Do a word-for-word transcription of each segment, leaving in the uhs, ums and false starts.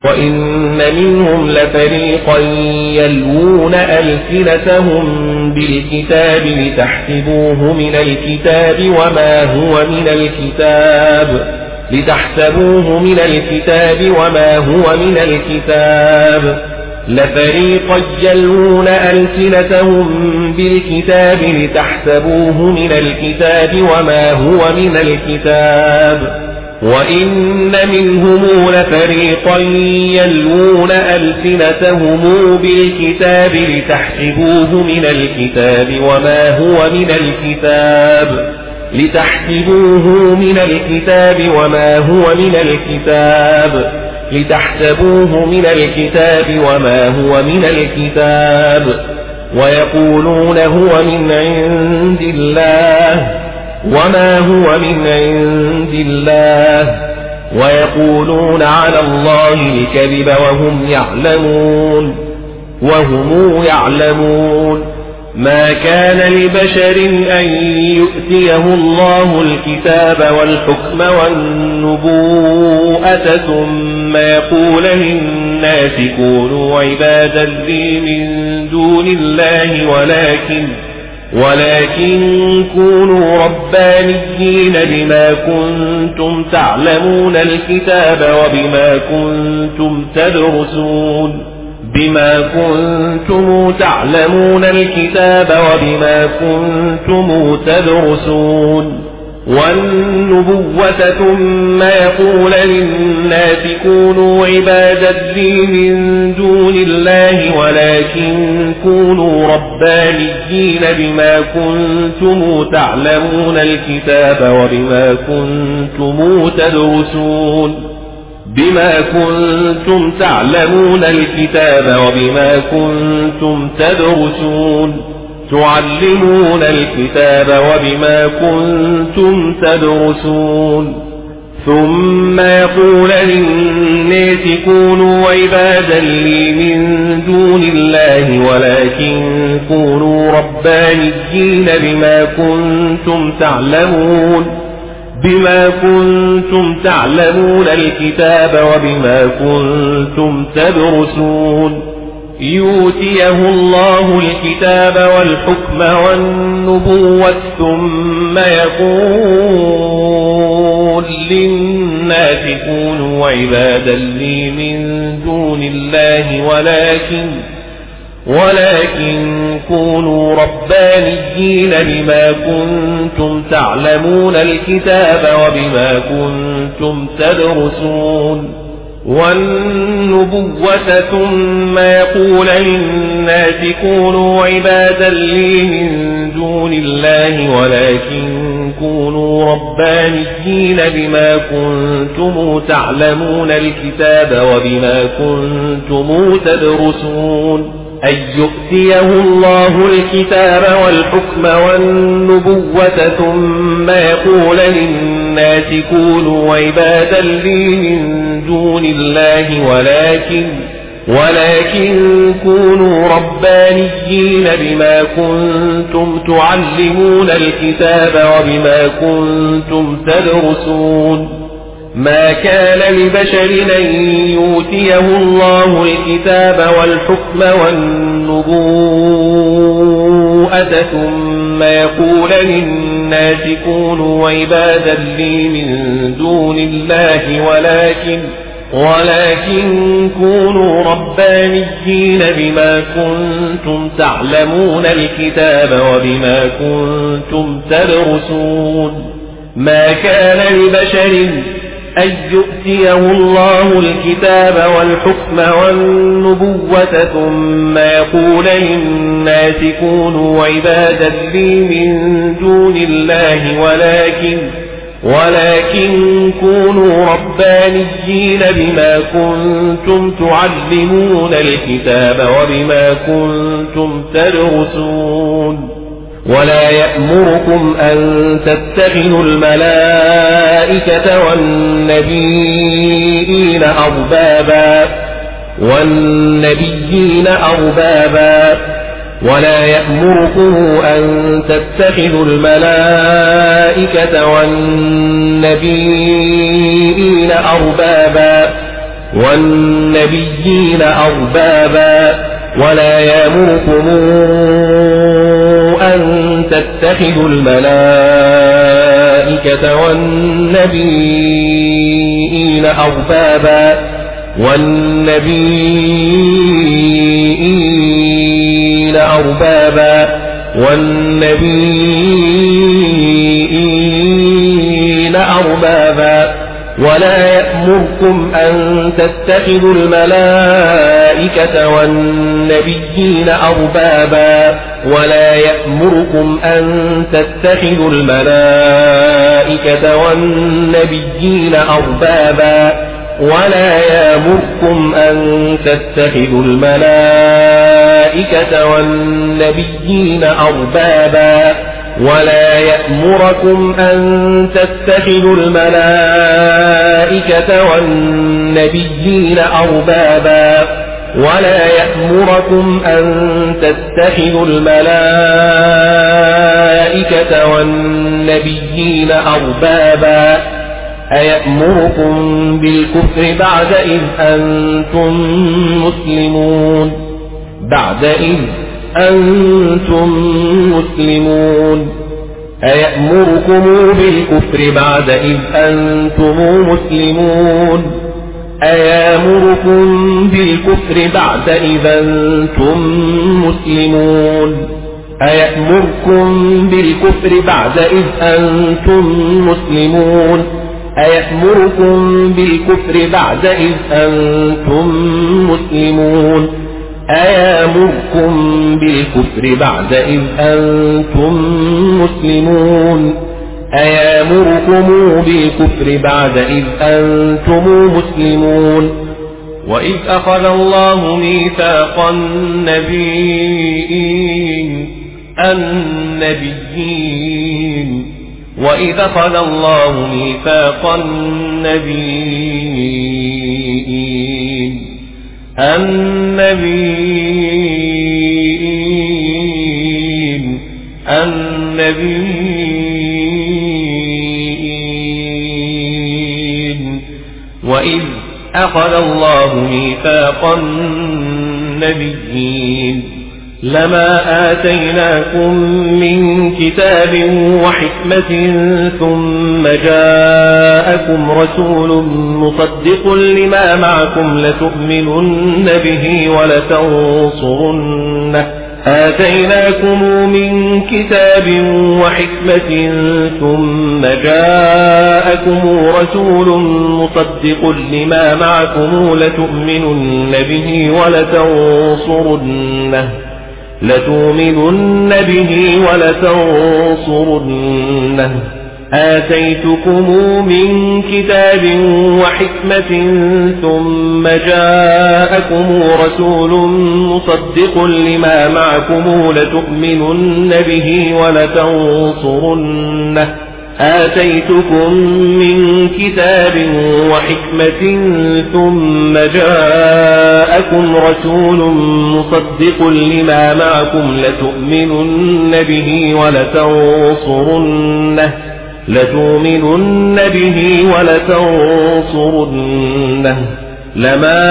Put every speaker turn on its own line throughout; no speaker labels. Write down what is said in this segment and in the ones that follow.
وإن منهم لفريقا يلوون ألسنتهم بالكتاب لتحسبوه من الكتاب وما هو من الكتاب لتحسبوه من الكتاب وما هو من الكتاب لفريقا يلوون ألسنتهم بالكتاب لتحسبوه من الكتاب وما هو من الكتاب وإن منهم لفريقا يلوون ألسنتهم بالكتاب لتحسبوه من الكتاب وما هو من الكتاب لتحسبوه من الكتاب وما هو من الكتاب لتحسبوه من الكتاب وما هو من الكتاب ويقولون هو من عند الله وما هو من عند الله ويقولون على الله الكذب وهم يعلمون وهم يعلمون ما كان لبشر أن يؤتيه الله الكتاب والحكم والنبوءة ثم يقول للناس كونوا عبادا لي من دون الله ولكن ولكن كونوا ربانيين بما كنتم تعلمون الكتاب وبما كنتم تدرسون بما كنتم تعلمون الكتاب وبما كنتم تدرسون والنبوة ثم يقول للناس كونوا عبادا لي من دون الله ولكن كونوا ربانيين بما كنتم تعلمون الكتاب وبما كنتم تدرسون بما كنتم تعلمون الكتاب وبما كنتم تدرسون تعلمون الكتاب وبما كنتم تدرسون ثم يقول للناس كونوا عبادا لي من دون الله ولكن كونوا ربانيين بما كنتم تعلمون بما كنتم تعلمون الكتاب وبما كنتم تدرسون يؤتيه الله الكتاب والحكم والنبوة ثم يقول للناس كونوا عبادا لي من دون الله ولكن ولكن كونوا ربانيين بما كنتم تعلمون الكتاب وبما كنتم تدرسون والنبوة ثم يقول للناس كونوا عبادا لي من دون الله ولكن كونوا ربانيين بما كنتم تعلمون الكتاب وبما كنتم تدرسون أن يؤتيه الله الكتاب والحكم والنبوة ثم يقول للناس كونوا عبادا لي من دون الله ولكن ولكن كونوا ربانيين بما كنتم تعلمون الكتاب وبما كنتم تدرسون ما كان لبشر أن يؤتيه الله الكتاب والحكم والنبوءة ثم يقول للناس كونوا عبادا لي من دون الله ولكن ولكن كونوا ربانيين بما كنتم تعلمون الكتاب وبما كنتم تدرسون ما كان لبشر أن يؤتيه الله الكتاب والحكم والنبوة ثم يقول للناس كونوا عبادا لي من دون الله ولكن ولكن كونوا ربانيين بما كنتم تعلمون الكتاب وبما كنتم تدرسون ولا يأمركم أن تتخذوا الملائكة والنبيين أربابا والنبيين أربابا ولا يأمركم أن تتخذوا الملائكة والنبيين أربابا والنبيين أربابا ولا يأمركم أن تتخذوا الملائكة والنبيين أربابا والنبيين أربابا والنبيين أربابا ولا يأمركم أن تتخذوا الملائكة والنبيين أربابا ولا يأمركم أن تتخذوا الملائكة والنبيين أربابا ولا يأمركم أن تتخذوا الملائكة والنبيين أربابا ولا يأمركم أن تتخذوا الملائكة والنبيين أربابا ولا يأمركم أن تتخذوا الملائكة والنبيين أربابا أيأمركم بالكفر بعد إذ أنتم مسلمون بعد إذ أنتم مسلمون أيأمركم بالكفر بعد إذ أنتم مسلمون أيأمركم بالكفر بعد إذ أنتم مسلمون أيأمركم بالكفر بعد إذ أنتم مسلمون أيأمركم بالكفر بعد إذ أنتم مسلمون أيأمركم بالكفر بعد إذ أنتم مسلمون أيأمركم بالكفر بعد إذ أنتم مسلمون وإذ أخذ الله ميثاق النبيين النبيين وإذ أخذ الله ميثاق النبيين النبيين النبيين وإذ أخذ الله ميثاق النبيين لما آتيناكم من كتاب وحكمة ثم جاءكم رسول مصدق لما معكم لتؤمنن به ولتنصرنه آتيناكم من كتاب وحكمة ثم جاءكم رسول مصدق لما معكم لتؤمنن به ولتنصرنه لتؤمنن به ولتنصرنه آتيتكم من كتاب وحكمة ثم جاءكم رسول مصدق لما معكم لتؤمنن به ولتنصرنه آتيتكم من كتاب وحكمة ثم جاءكم رسول مصدق لما معكم لتؤمنن به ولتنصرنه لتؤمنن به ولتنصرنه لما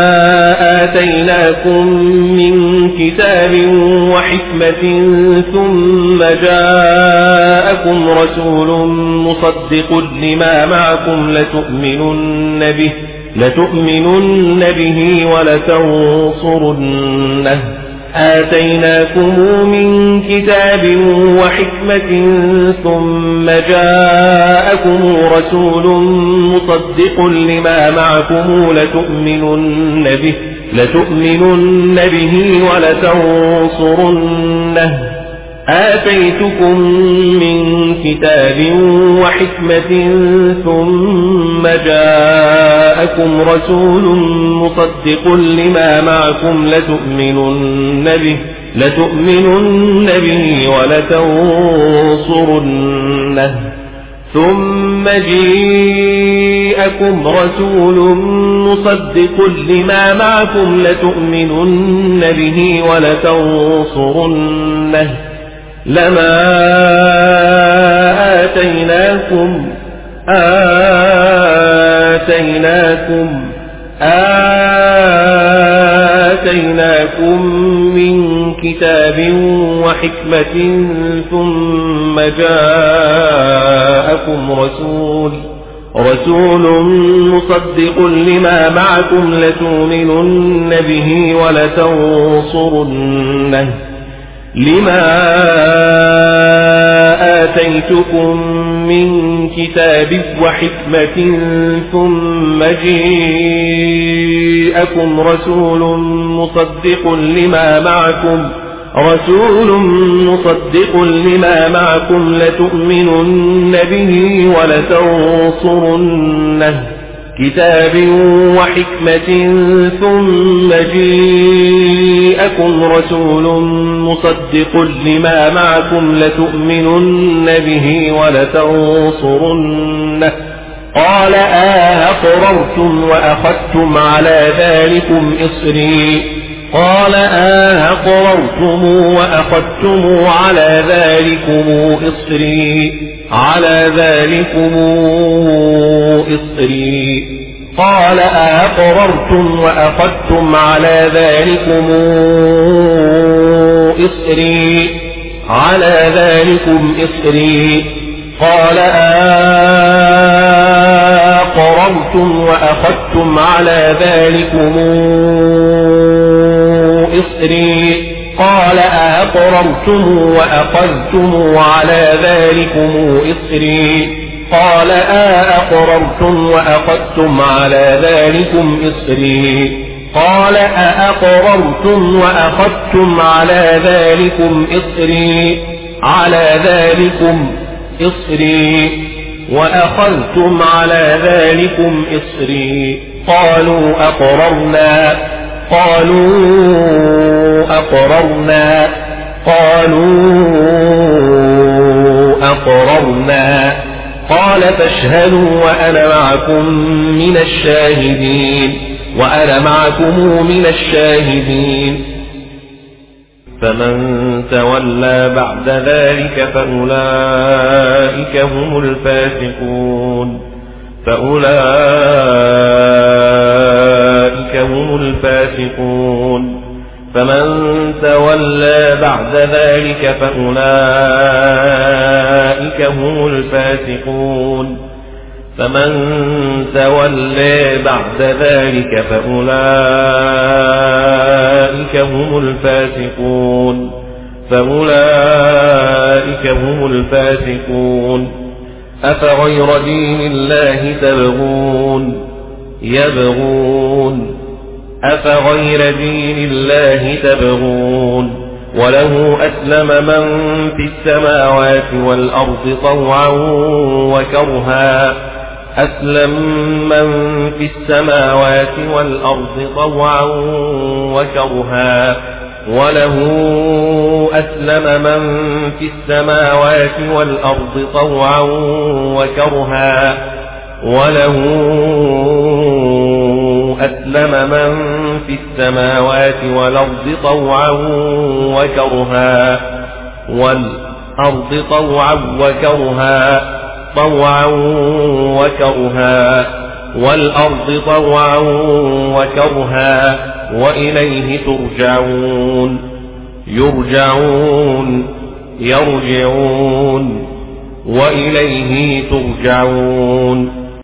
آتيناكم من كتاب وحكمة ثم جاءكم رسول مصدق لما معكم لتؤمنن به لتؤمنن به ولتنصرنه آتيناكم من كتاب وحكمة ثم جاءكم رسول مصدق لما معكم لتؤمنن به لتؤمنن به ولتنصرنه آتيتكم من كتاب وحكمة ثم جاءكم رسول مصدق لما معكم لتؤمنن به لتؤمنن به ولتنصرنه ثم جاءكم رسول مصدق لما معكم لتؤمنن به ولتنصرنه لما آتيناكم آتيناكم آتيناكم من كتاب وحكمة ثم جاءكم رسول رسول مصدق لما معكم لتؤمنن به ولتنصرنه لما آتيتكم من كتاب وحكمة ثم جاءكم رسول مصدق لما معكم رسول مصدق لما معكم لتؤمنن به ولتنصرنه كتاب وحكمة ثم جاءكم رسول مصدق لما معكم لتؤمنن به ولتنصرنه قال أأقررتم وأخذتم على ذلكم إصري قال أأقررتم وأخذتم على ذلكم إصري على ذلكم إصري قال أأقررتم وأخذتم على ذلكم إصري على ذلكم إصري قال أأقررتم وأخذتم على ذلكم إصري قال أأقررتم وأخذتم على ذلكم إصري قال أأقررتم وأخذتم على ذلكم إصري قال أأقررتم وأخذتم على ذلكم إصري على ذلكم إصري وأخذتم على ذلكم إصري قالوا أقررنا قالوا أقررنا قالوا أقررنا قال فاشهدوا وأنا معكم من الشاهدين وأنا معكم من الشاهدين فمن تولى بعد ذلك فأولئك هم الفاسقون فأولئك هم الفاسقون فمن تولى بعد ذلك فأولئك هم الفاسقون فمن تولى بعد ذلك فأولئك هم الفاسقون فأولئك هم الفاسقون أفغير دين الله تبغون يبغون أفغير دين الله تبغون وله أسلم من في السماوات والأرض طوعا وكرها أسلم من في السماوات والأرض طوعا وكرها وله أسلم من في السماوات والأرض طوعا وكرها وله أسلم من في السماوات والأرض طوعا وكرها والأرض طوعا وكرها طوعا وكرها والأرض طوعا وكرها وإليه ترجعون يرجعون يرجعون وإليه ترجعون